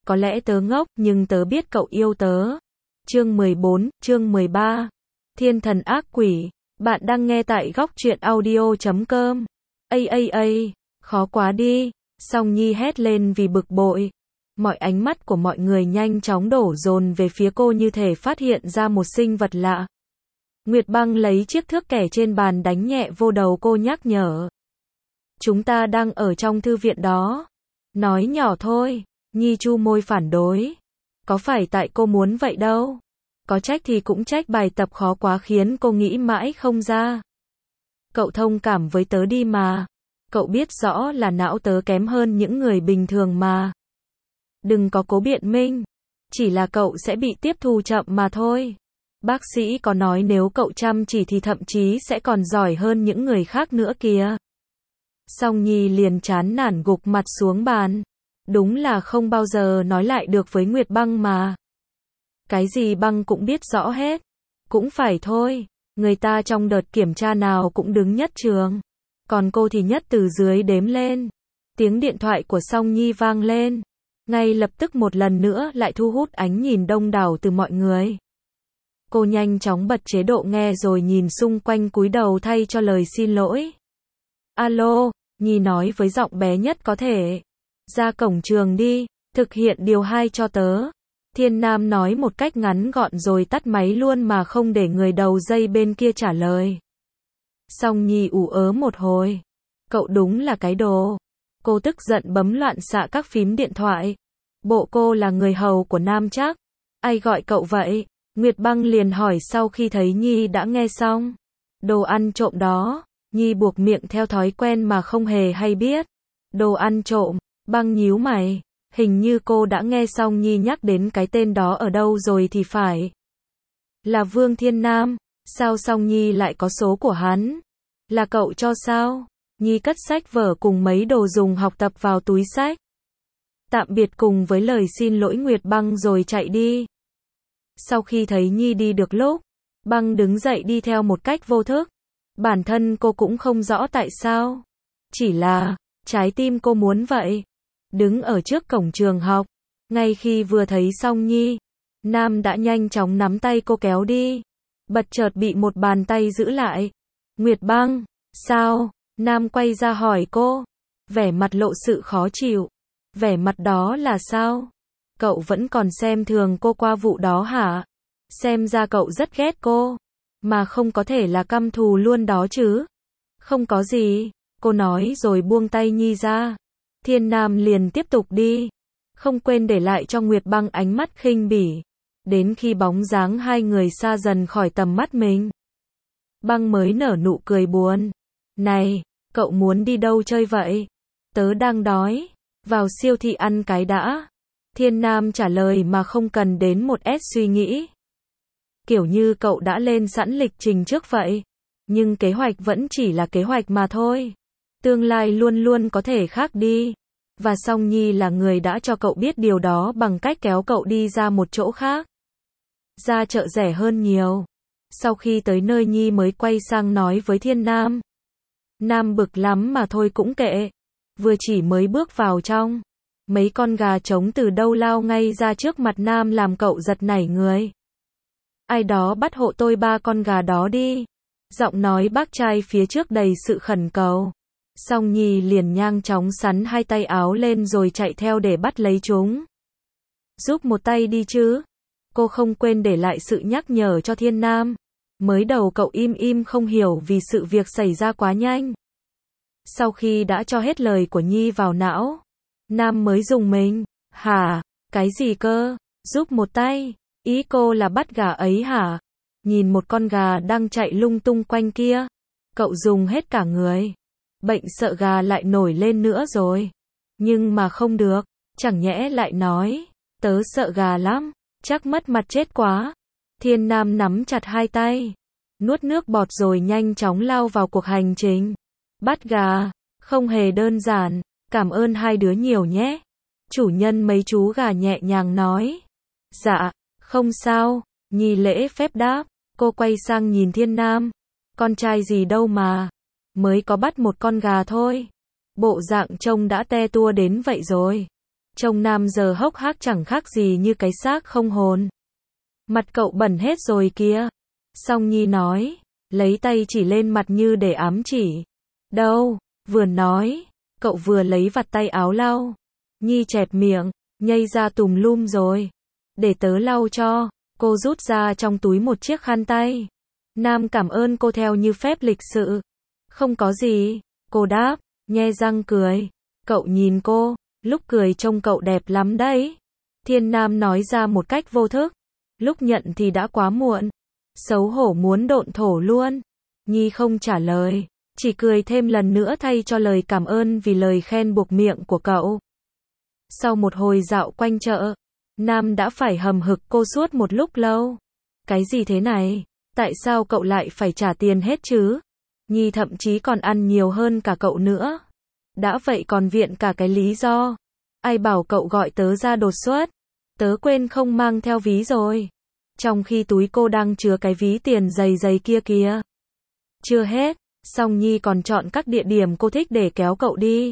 có lẽ tớ ngốc, nhưng tớ biết cậu yêu tớ. Chương 14, chương 13. Thiên thần ác quỷ. Bạn đang nghe tại góc truyện audio.com. Khó quá đi. Song Nhi hét lên vì bực bội. Mọi ánh mắt của mọi người nhanh chóng đổ dồn về phía cô như thể phát hiện ra một sinh vật lạ. Nguyệt Băng lấy chiếc thước kẻ trên bàn đánh nhẹ vô đầu cô, nhắc nhở. Chúng ta đang ở trong thư viện đó. Nói nhỏ thôi. Nhi chu môi phản đối. Có phải tại cô muốn vậy đâu. Có trách thì cũng trách bài tập khó quá khiến cô nghĩ mãi không ra. Cậu thông cảm với tớ đi mà. Cậu biết rõ là não tớ kém hơn những người bình thường mà. Đừng có cố biện minh. Chỉ là cậu sẽ bị tiếp thu chậm mà thôi. Bác sĩ có nói nếu cậu chăm chỉ thì thậm chí sẽ còn giỏi hơn những người khác nữa kìa. Song Nhi liền chán nản gục mặt xuống bàn. Đúng là không bao giờ nói lại được với Nguyệt Băng mà. Cái gì Băng cũng biết rõ hết. Cũng phải thôi. Người ta trong đợt kiểm tra nào cũng đứng nhất trường. Còn cô thì nhất từ dưới đếm lên. Tiếng điện thoại của Song Nhi vang lên. Ngay lập tức một lần nữa lại thu hút ánh nhìn đông đảo từ mọi người. Cô nhanh chóng bật chế độ nghe rồi nhìn xung quanh cúi đầu thay cho lời xin lỗi. Alo, Nhi nói với giọng bé nhất có thể. Ra cổng trường đi, thực hiện điều 2 cho tớ. Thiên Nam nói một cách ngắn gọn rồi tắt máy luôn mà không để người đầu dây bên kia trả lời. Song Nhi ủ ớ một hồi. Cậu đúng là cái đồ. Cô tức giận bấm loạn xạ các phím điện thoại. Bộ cô là người hầu của Nam chắc. Ai gọi cậu vậy? Nguyệt Băng liền hỏi sau khi thấy Nhi đã nghe xong. Đồ ăn trộm đó. Nhi buộc miệng theo thói quen mà không hề hay biết. Đồ ăn trộm. Băng nhíu mày. Hình như cô đã nghe xong Nhi nhắc đến cái tên đó ở đâu rồi thì phải. Là Vương Thiên Nam. Sao Song Nhi lại có số của hắn? Là cậu cho sao? Nhi cất sách vở cùng mấy đồ dùng học tập vào túi sách. Tạm biệt cùng với lời xin lỗi Nguyệt Băng rồi chạy đi. Sau khi thấy Nhi đi được lúc, Băng đứng dậy đi theo một cách vô thức. Bản thân cô cũng không rõ tại sao. Chỉ là, trái tim cô muốn vậy. Đứng ở trước cổng trường học, ngay khi vừa thấy Song Nhi, Nam đã nhanh chóng nắm tay cô kéo đi. Bật chợt bị một bàn tay giữ lại. Nguyệt Băng, sao? Nam quay ra hỏi cô, vẻ mặt lộ sự khó chịu. Vẻ mặt đó là sao? Cậu vẫn còn xem thường cô qua vụ đó hả? Xem ra cậu rất ghét cô, mà không có thể là căm thù luôn đó chứ. Không có gì, cô nói rồi buông tay Nhi ra. Thiên Nam liền tiếp tục đi, không quên để lại cho Nguyệt Băng ánh mắt khinh bỉ. Đến khi bóng dáng hai người xa dần khỏi tầm mắt mình, Băng mới nở nụ cười buồn. Này, cậu muốn đi đâu chơi vậy? Tớ đang đói, vào siêu thị ăn cái đã. Thiên Nam trả lời mà không cần đến một suy nghĩ. Kiểu như cậu đã lên sẵn lịch trình trước vậy. Nhưng kế hoạch vẫn chỉ là kế hoạch mà thôi. Tương lai luôn luôn có thể khác đi. Và Song Nhi là người đã cho cậu biết điều đó bằng cách kéo cậu đi ra một chỗ khác. Ra chợ rẻ hơn nhiều. Sau khi tới nơi Nhi mới quay sang nói với Thiên Nam. Nam bực lắm mà thôi cũng kệ. Vừa chỉ mới bước vào trong, mấy con gà trống từ đâu lao ngay ra trước mặt Nam làm cậu giật nảy người. Ai đó bắt hộ tôi 3 con gà đó đi. Giọng nói bác trai phía trước đầy sự khẩn cầu. Song Nhi liền nhanh chóng sắn hai tay áo lên rồi chạy theo để bắt lấy chúng. Giúp một tay đi chứ. Cô không quên để lại sự nhắc nhở cho Thiên Nam. Mới đầu cậu im không hiểu vì sự việc xảy ra quá nhanh. Sau khi đã cho hết lời của Nhi vào não, Nam mới dùng mình. Hả? Cái gì cơ? Giúp một tay? Ý cô là bắt gà ấy hả? Nhìn một con gà đang chạy lung tung quanh kia, cậu dùng hết cả người. Bệnh sợ gà lại nổi lên nữa rồi. Nhưng mà không được, chẳng nhẽ lại nói, tớ sợ gà lắm, chắc mất mặt chết quá. Thiên Nam nắm chặt hai tay, nuốt nước bọt rồi nhanh chóng lao vào cuộc hành trình. Bắt gà, không hề đơn giản, cảm ơn hai đứa nhiều nhé. Chủ nhân mấy chú gà nhẹ nhàng nói. Dạ, không sao, Nhi lễ phép đáp. Cô quay sang nhìn Thiên Nam. Con trai gì đâu mà, mới có bắt một con gà thôi. Bộ dạng trông đã te tua đến vậy rồi. Trông Nam giờ hốc hác chẳng khác gì như cái xác không hồn. Mặt cậu bẩn hết rồi kìa. Song Nhi nói, lấy tay chỉ lên mặt như để ám chỉ. Đâu, vừa nói, cậu vừa lấy vạt tay áo lau. Nhi chẹp miệng, nhây ra tùm lum rồi. Để tớ lau cho. Cô rút ra trong túi một chiếc khăn tay. Nam cảm ơn cô theo như phép lịch sự. Không có gì, cô đáp, nhe răng cười. Cậu nhìn cô, lúc cười trông cậu đẹp lắm đấy. Thiên Nam nói ra một cách vô thức. Lúc nhận thì đã quá muộn. Xấu hổ muốn độn thổ luôn. Nhi không trả lời, chỉ cười thêm lần nữa thay cho lời cảm ơn vì lời khen buộc miệng của cậu. Sau một hồi dạo quanh chợ, Nam đã phải hầm hực cô suốt một lúc lâu. Cái gì thế này? Tại sao cậu lại phải trả tiền hết chứ? Nhi thậm chí còn ăn nhiều hơn cả cậu nữa. Đã vậy còn viện cả cái lý do. Ai bảo cậu gọi tớ ra đột xuất? Tớ quên không mang theo ví rồi. Trong khi túi cô đang chứa cái ví tiền dày dày kia kìa. Chưa hết, Song Nhi còn chọn các địa điểm cô thích để kéo cậu đi.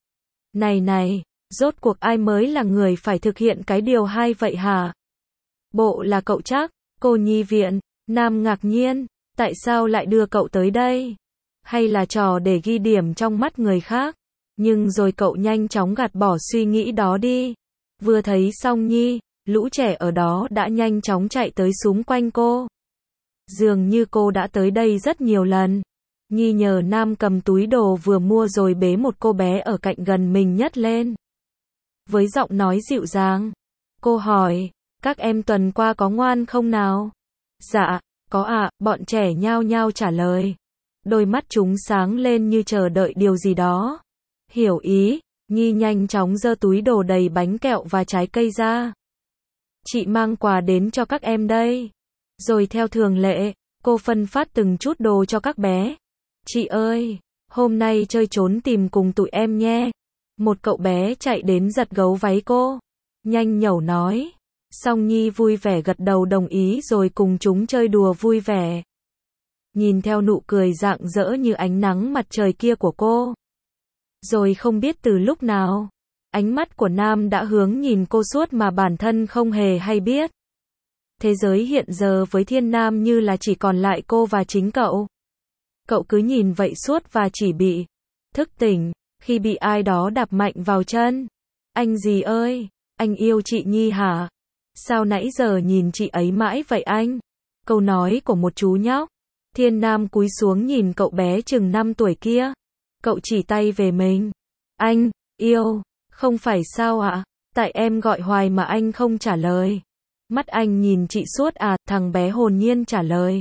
Này, rốt cuộc ai mới là người phải thực hiện cái điều hay vậy hả? Bộ là cậu chắc, cô Nhi viện. Nam ngạc nhiên, tại sao lại đưa cậu tới đây? Hay là trò để ghi điểm trong mắt người khác? Nhưng rồi cậu nhanh chóng gạt bỏ suy nghĩ đó đi. Vừa thấy Song Nhi, lũ trẻ ở đó đã nhanh chóng chạy tới xúm quanh cô. Dường như cô đã tới đây rất nhiều lần. Nhi nhờ Nam cầm túi đồ vừa mua rồi bế một cô bé ở cạnh gần mình nhất lên. Với giọng nói dịu dàng, cô hỏi, các em tuần qua có ngoan không nào? Dạ, có ạ, bọn trẻ nhao nhao trả lời. Đôi mắt chúng sáng lên như chờ đợi điều gì đó. Hiểu ý, Nhi nhanh chóng giơ túi đồ đầy bánh kẹo và trái cây ra. Chị mang quà đến cho các em đây. Rồi theo thường lệ, cô phân phát từng chút đồ cho các bé. Chị ơi, hôm nay chơi trốn tìm cùng tụi em nhé. Một cậu bé chạy đến giật gấu váy cô. Nhanh nhẩu nói. Song Nhi vui vẻ gật đầu đồng ý rồi cùng chúng chơi đùa vui vẻ. Nhìn theo nụ cười rạng rỡ như ánh nắng mặt trời kia của cô. Rồi không biết từ lúc nào, ánh mắt của Nam đã hướng nhìn cô suốt mà bản thân không hề hay biết. Thế giới hiện giờ với Thiên Nam như là chỉ còn lại cô và chính cậu. Cậu cứ nhìn vậy suốt và chỉ bị thức tỉnh khi bị ai đó đạp mạnh vào chân. Anh gì ơi, anh yêu chị Nhi hả? Sao nãy giờ nhìn chị ấy mãi vậy anh? Câu nói của một chú nhóc. Thiên Nam cúi xuống nhìn cậu bé chừng 5 tuổi kia. Cậu chỉ tay về mình. Anh, yêu, không phải sao ạ? Tại em gọi hoài mà anh không trả lời. Mắt anh nhìn chị suốt à, thằng bé hồn nhiên trả lời.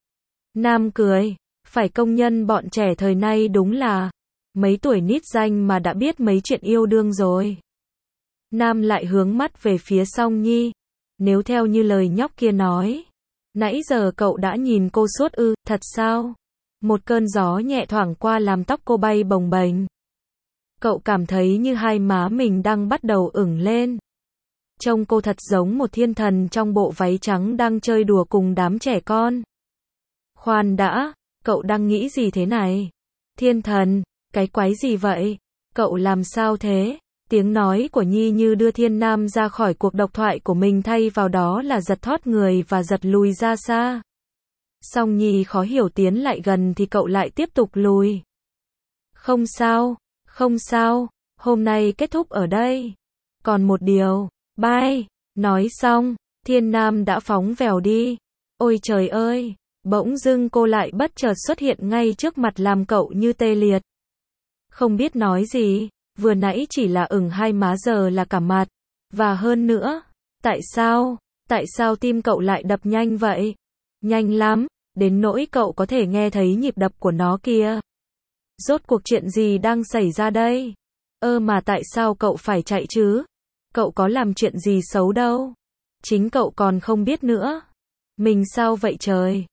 Nam cười, phải công nhận bọn trẻ thời nay đúng là mấy tuổi nít danh mà đã biết mấy chuyện yêu đương rồi. Nam lại hướng mắt về phía Song Nhi. Nếu theo như lời nhóc kia nói, nãy giờ cậu đã nhìn cô suốt ư, thật sao? Một cơn gió nhẹ thoảng qua làm tóc cô bay bồng bềnh. Cậu cảm thấy như hai má mình đang bắt đầu ửng lên. Trông cô thật giống một thiên thần trong bộ váy trắng đang chơi đùa cùng đám trẻ con. Khoan đã, cậu đang nghĩ gì thế này? Thiên thần, cái quái gì vậy? Cậu làm sao thế? Tiếng nói của Nhi như đưa Thiên Nam ra khỏi cuộc độc thoại của mình thay vào đó là giật thót người và giật lùi ra xa. Song Nhi khó hiểu tiến lại gần thì cậu lại tiếp tục lùi. Không sao, hôm nay kết thúc ở đây. Còn một điều, bye. Nói xong, Thiên Nam đã phóng vèo đi. Ôi trời ơi, bỗng dưng cô lại bất chợt xuất hiện ngay trước mặt làm cậu như tê liệt. Không biết nói gì, vừa nãy chỉ là ửng hai má giờ là cả mặt. Và hơn nữa, tại sao tim cậu lại đập nhanh vậy? Nhanh lắm, đến nỗi cậu có thể nghe thấy nhịp đập của nó kìa. Rốt cuộc chuyện gì đang xảy ra đây? Mà tại sao cậu phải chạy chứ? Cậu có làm chuyện gì xấu đâu. Chính cậu còn không biết nữa. Mình sao vậy trời?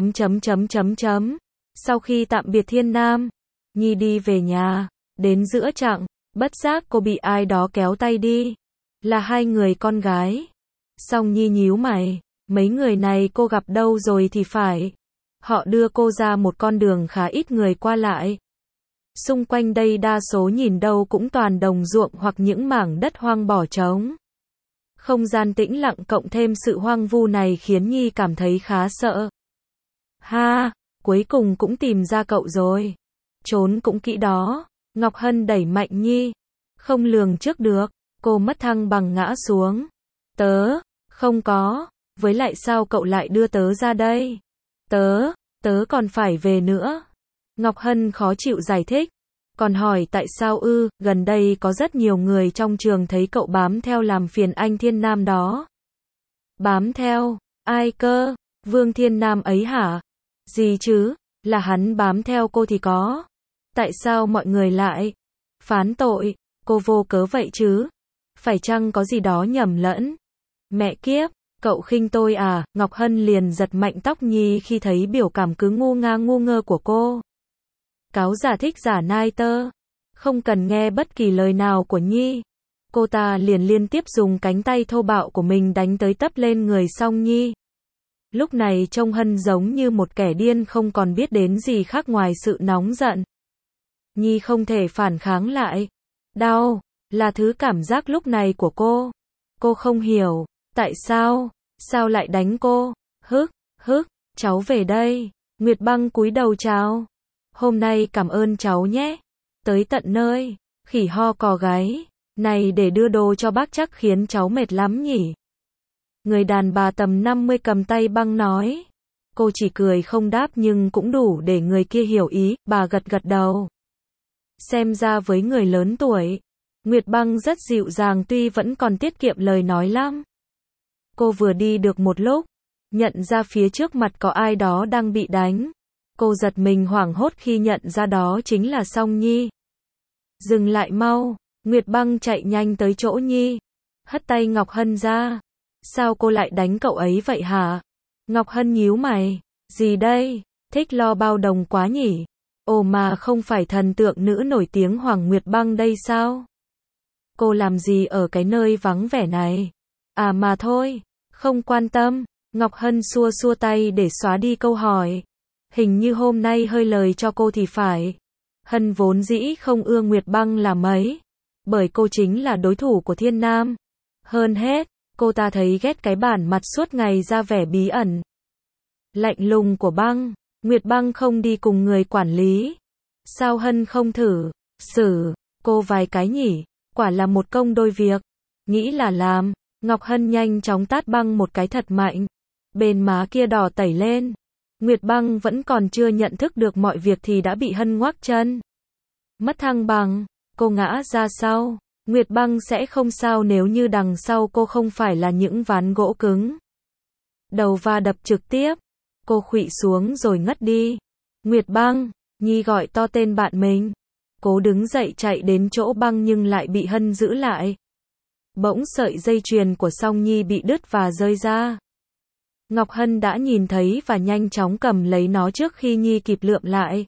Sau khi tạm biệt Thiên Nam, Nhi đi về nhà. Đến giữa chặng, bất giác cô bị ai đó kéo tay đi. Là hai người con gái. Song Nhi nhíu mày. Mấy người này cô gặp đâu rồi thì phải. Họ đưa cô ra một con đường khá ít người qua lại. Xung quanh đây đa số nhìn đâu cũng toàn đồng ruộng hoặc những mảng đất hoang bỏ trống. Không gian tĩnh lặng cộng thêm sự hoang vu này khiến Nhi cảm thấy khá sợ. Ha, cuối cùng cũng tìm ra cậu rồi. Trốn cũng kỹ đó. Ngọc Hân đẩy mạnh Nhi. Không lường trước được, cô mất thăng bằng ngã xuống. Tớ, không có, với lại sao cậu lại đưa tớ ra đây? Tớ còn phải về nữa. Ngọc Hân khó chịu giải thích. Còn hỏi tại sao ư, gần đây có rất nhiều người trong trường thấy cậu bám theo làm phiền anh Thiên Nam đó. Bám theo, ai cơ, Vương Thiên Nam ấy hả? Gì chứ, là hắn bám theo cô thì có. Tại sao mọi người lại phán tội, cô vô cớ vậy chứ? Phải chăng có gì đó nhầm lẫn? Mẹ kiếp, cậu khinh tôi à? Ngọc Hân liền giật mạnh tóc Nhi khi thấy biểu cảm cứ ngu ngơ của cô. Cáo giả thích giả nai tơ. Không cần nghe bất kỳ lời nào của Nhi. Cô ta liền liên tiếp dùng cánh tay thô bạo của mình đánh tới tấp lên người Song Nhi. Lúc này trông Hân giống như một kẻ điên không còn biết đến gì khác ngoài sự nóng giận. Nhi không thể phản kháng lại. Đau, là thứ cảm giác lúc này của cô. Cô không hiểu, tại sao lại đánh cô? Hức, cháu về đây. Nguyệt Băng cúi đầu chào. Hôm nay cảm ơn cháu nhé. Tới tận nơi, khỉ ho cò gáy. Này để đưa đồ cho bác chắc khiến cháu mệt lắm nhỉ. Người đàn bà tầm 50 cầm tay Băng nói. Cô chỉ cười không đáp nhưng cũng đủ để người kia hiểu ý, bà gật đầu. Xem ra với người lớn tuổi, Nguyệt Băng rất dịu dàng tuy vẫn còn tiết kiệm lời nói lắm. Cô vừa đi được một lúc, nhận ra phía trước mặt có ai đó đang bị đánh. Cô giật mình hoảng hốt khi nhận ra đó chính là Song Nhi. Dừng lại mau, Nguyệt Băng chạy nhanh tới chỗ Nhi. Hất tay Ngọc Hân ra. Sao cô lại đánh cậu ấy vậy hả? Ngọc Hân nhíu mày. Gì đây? Thích lo bao đồng quá nhỉ? Ồ mà không phải thần tượng nữ nổi tiếng Hoàng Nguyệt Băng đây sao? Cô làm gì ở cái nơi vắng vẻ này? À mà thôi, không quan tâm. Ngọc Hân xua tay để xóa đi câu hỏi. Hình như hôm nay hơi lời cho cô thì phải. Hân vốn dĩ không ưa Nguyệt Băng là mấy. Bởi cô chính là đối thủ của Thiên Nam. Hơn hết, cô ta thấy ghét cái bản mặt suốt ngày ra vẻ bí ẩn. Lạnh lùng của Băng. Nguyệt Băng không đi cùng người quản lý. Sao Hân không thử xử cô vài cái nhỉ? Quả là một công đôi việc. Nghĩ là làm. Ngọc Hân nhanh chóng tát Băng một cái thật mạnh. Bên má kia đỏ tẩy lên. Nguyệt Băng vẫn còn chưa nhận thức được mọi việc thì đã bị Hân ngoác chân. Mất thăng bằng, cô ngã ra sau. Nguyệt Băng sẽ không sao nếu như đằng sau cô không phải là những ván gỗ cứng. Đầu va đập trực tiếp. Cô khuỵu xuống rồi ngất đi. Nguyệt Băng, Nhi gọi to tên bạn mình. Cố đứng dậy chạy đến chỗ Băng nhưng lại bị Hân giữ lại. Bỗng sợi dây chuyền của Song Nhi bị đứt và rơi ra. Ngọc Hân đã nhìn thấy và nhanh chóng cầm lấy nó trước khi Nhi kịp lượm lại.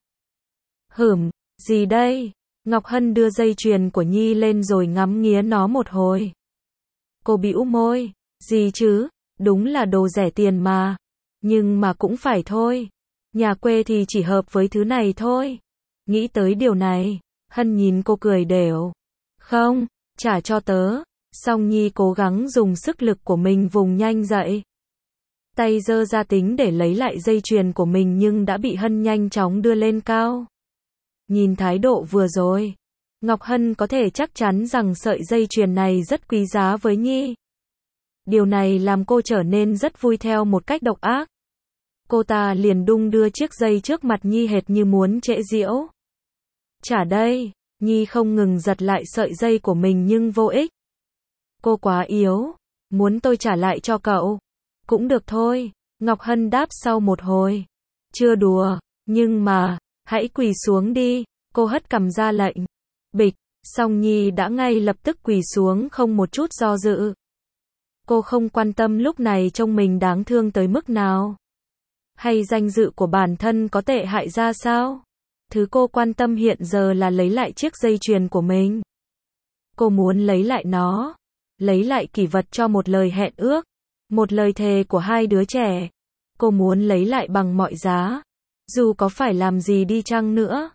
Gì đây? Ngọc Hân đưa dây chuyền của Nhi lên rồi ngắm nghía nó một hồi. Cô bĩu môi. Gì chứ? Đúng là đồ rẻ tiền mà. Nhưng mà cũng phải thôi. Nhà quê thì chỉ hợp với thứ này thôi. Nghĩ tới điều này, Hân nhìn cô cười đều. Không, trả cho tớ. Song Nhi cố gắng dùng sức lực của mình vùng nhanh dậy. Tay giơ ra tính để lấy lại dây chuyền của mình nhưng đã bị Hân nhanh chóng đưa lên cao. Nhìn thái độ vừa rồi, Ngọc Hân có thể chắc chắn rằng sợi dây chuyền này rất quý giá với Nhi. Điều này làm cô trở nên rất vui theo một cách độc ác. Cô ta liền đung đưa chiếc dây trước mặt Nhi hệt như muốn trễ giễu. Trả đây, Nhi không ngừng giật lại sợi dây của mình nhưng vô ích. Cô quá yếu, muốn tôi trả lại cho cậu? Cũng được thôi, Ngọc Hân đáp sau một hồi. Chưa đùa, nhưng mà, hãy quỳ xuống đi, cô hất cằm ra lệnh. Bịch, Song Nhi đã ngay lập tức quỳ xuống không một chút do dự. Cô không quan tâm lúc này trông mình đáng thương tới mức nào. Hay danh dự của bản thân có tệ hại ra sao? Thứ cô quan tâm hiện giờ là lấy lại chiếc dây chuyền của mình. Cô muốn lấy lại nó. Lấy lại kỷ vật cho một lời hẹn ước. Một lời thề của hai đứa trẻ. Cô muốn lấy lại bằng mọi giá. Dù có phải làm gì đi chăng nữa.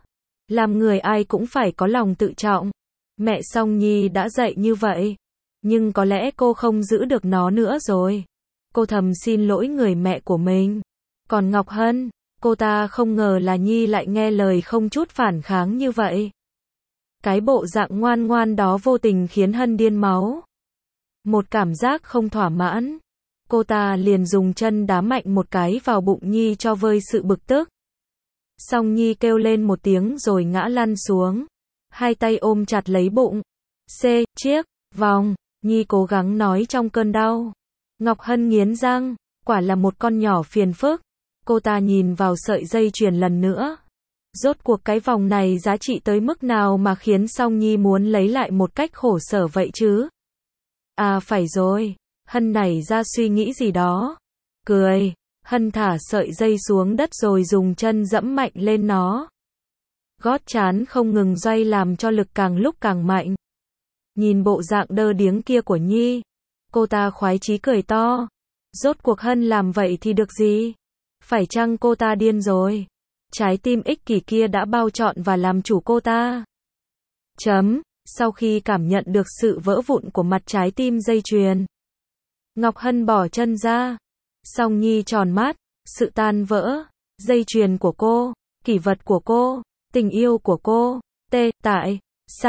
Làm người ai cũng phải có lòng tự trọng. Mẹ Song Nhi đã dạy như vậy. Nhưng có lẽ cô không giữ được nó nữa rồi. Cô thầm xin lỗi người mẹ của mình. Còn Ngọc Hân, cô ta không ngờ là Nhi lại nghe lời không chút phản kháng như vậy. Cái bộ dạng ngoan ngoan đó vô tình khiến Hân điên máu. Một cảm giác không thỏa mãn. Cô ta liền dùng chân đá mạnh một cái vào bụng Nhi cho vơi sự bực tức. Song Nhi kêu lên một tiếng rồi ngã lăn xuống. Hai tay ôm chặt lấy bụng. Chiếc, vòng, Nhi cố gắng nói trong cơn đau. Ngọc Hân nghiến răng, quả là một con nhỏ phiền phức. Cô ta nhìn vào sợi dây chuyền lần nữa. Rốt cuộc cái vòng này giá trị tới mức nào mà khiến Song Nhi muốn lấy lại một cách khổ sở vậy chứ? À phải rồi, Hân nảy ra suy nghĩ gì đó. Cười, Hân thả sợi dây xuống đất rồi dùng chân dẫm mạnh lên nó. Gót trán không ngừng xoay làm cho lực càng lúc càng mạnh. Nhìn bộ dạng đơ điếng kia của Nhi, cô ta khoái chí cười to. Rốt cuộc Hân làm vậy thì được gì? Phải chăng cô ta điên rồi? Trái tim ích kỷ kia đã bao trọn và làm chủ cô ta. Sau khi cảm nhận được sự vỡ vụn của mặt trái tim dây chuyền, Ngọc Hân bỏ chân ra. Song Nhi tròn mắt, sự tan vỡ, dây chuyền của cô, kỷ vật của cô, tình yêu của cô. Tại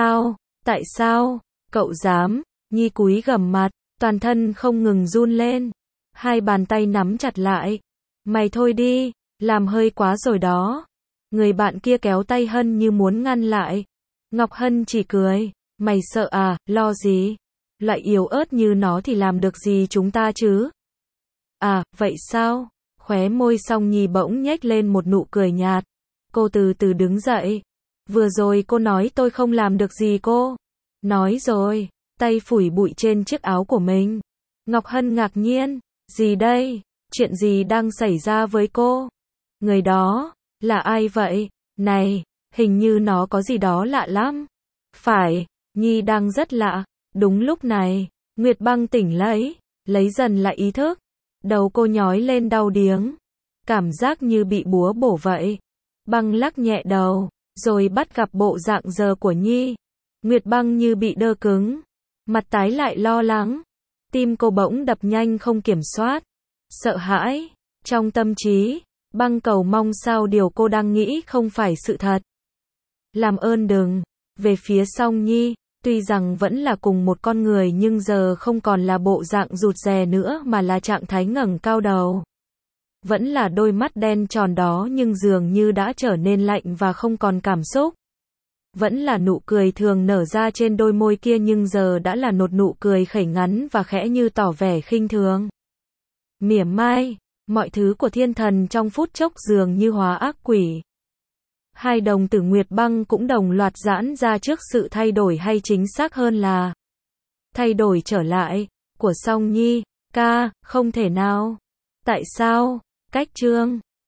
sao, cậu dám? Nhi cúi gằm mặt, toàn thân không ngừng run lên. Hai bàn tay nắm chặt lại. Mày thôi đi, làm hơi quá rồi đó. Người bạn kia kéo tay Hân như muốn ngăn lại. Ngọc Hân chỉ cười. Mày sợ à, lo gì? Loại yếu ớt như nó thì làm được gì chúng ta chứ? À, vậy sao? Khóe môi Song Nhi bỗng nhếch lên một nụ cười nhạt. Cô từ từ đứng dậy. Vừa rồi cô nói tôi không làm được gì cô. Nói rồi, tay phủi bụi trên chiếc áo của mình. Ngọc Hân ngạc nhiên. Gì đây? Chuyện gì đang xảy ra với cô? Người đó, là ai vậy? Này, hình như nó có gì đó lạ lắm. Phải, Nhi đang rất lạ. Đúng lúc này, Nguyệt Băng tỉnh lấy dần lại ý thức. Đầu cô nhói lên đau điếng. Cảm giác như bị búa bổ vậy. Băng lắc nhẹ đầu, rồi bắt gặp bộ dạng giờ của Nhi. Nguyệt Băng như bị đơ cứng. Mặt tái lại lo lắng. Tim cô bỗng đập nhanh không kiểm soát. Sợ hãi. Trong tâm trí, Băng cầu mong sao điều cô đang nghĩ không phải sự thật. Làm ơn đừng. Về phía Song Nhi, tuy rằng vẫn là cùng một con người nhưng giờ không còn là bộ dạng rụt rè nữa mà là trạng thái ngẩng cao đầu. Vẫn là đôi mắt đen tròn đó nhưng dường như đã trở nên lạnh và không còn cảm xúc. Vẫn là nụ cười thường nở ra trên đôi môi kia nhưng giờ đã là một nụ cười khẩy ngắn và khẽ như tỏ vẻ khinh thường. Mỉa mai, mọi thứ của thiên thần trong phút chốc dường như hóa ác quỷ. Hai đồng tử Nguyệt Băng cũng đồng loạt giãn ra trước sự thay đổi hay chính xác hơn là thay đổi trở lại của Song Nhi. Không thể nào. Tại sao? Cách chương